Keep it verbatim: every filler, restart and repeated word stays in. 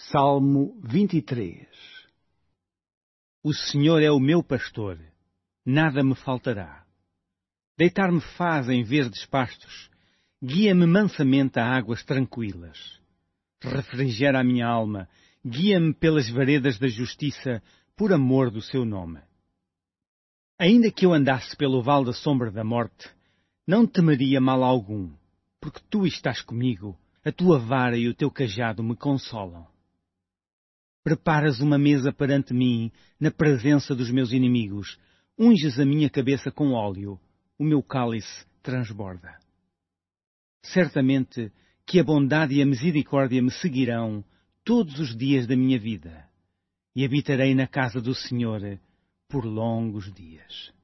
Salmo vinte e três. O Senhor é o meu pastor, nada me faltará. Deitar-me faz em verdes pastos, guia-me mansamente a águas tranquilas. Refrigera a minha alma, guia-me pelas veredas da justiça, por amor do seu nome. Ainda que eu andasse pelo vale da sombra da morte, não temeria mal algum, porque tu estás comigo, a tua vara e o teu cajado me consolam. Preparas uma mesa perante mim, na presença dos meus inimigos. Unges a minha cabeça com óleo, o meu cálice transborda. Certamente que a bondade e a misericórdia me seguirão todos os dias da minha vida, e habitarei na casa do Senhor por longos dias.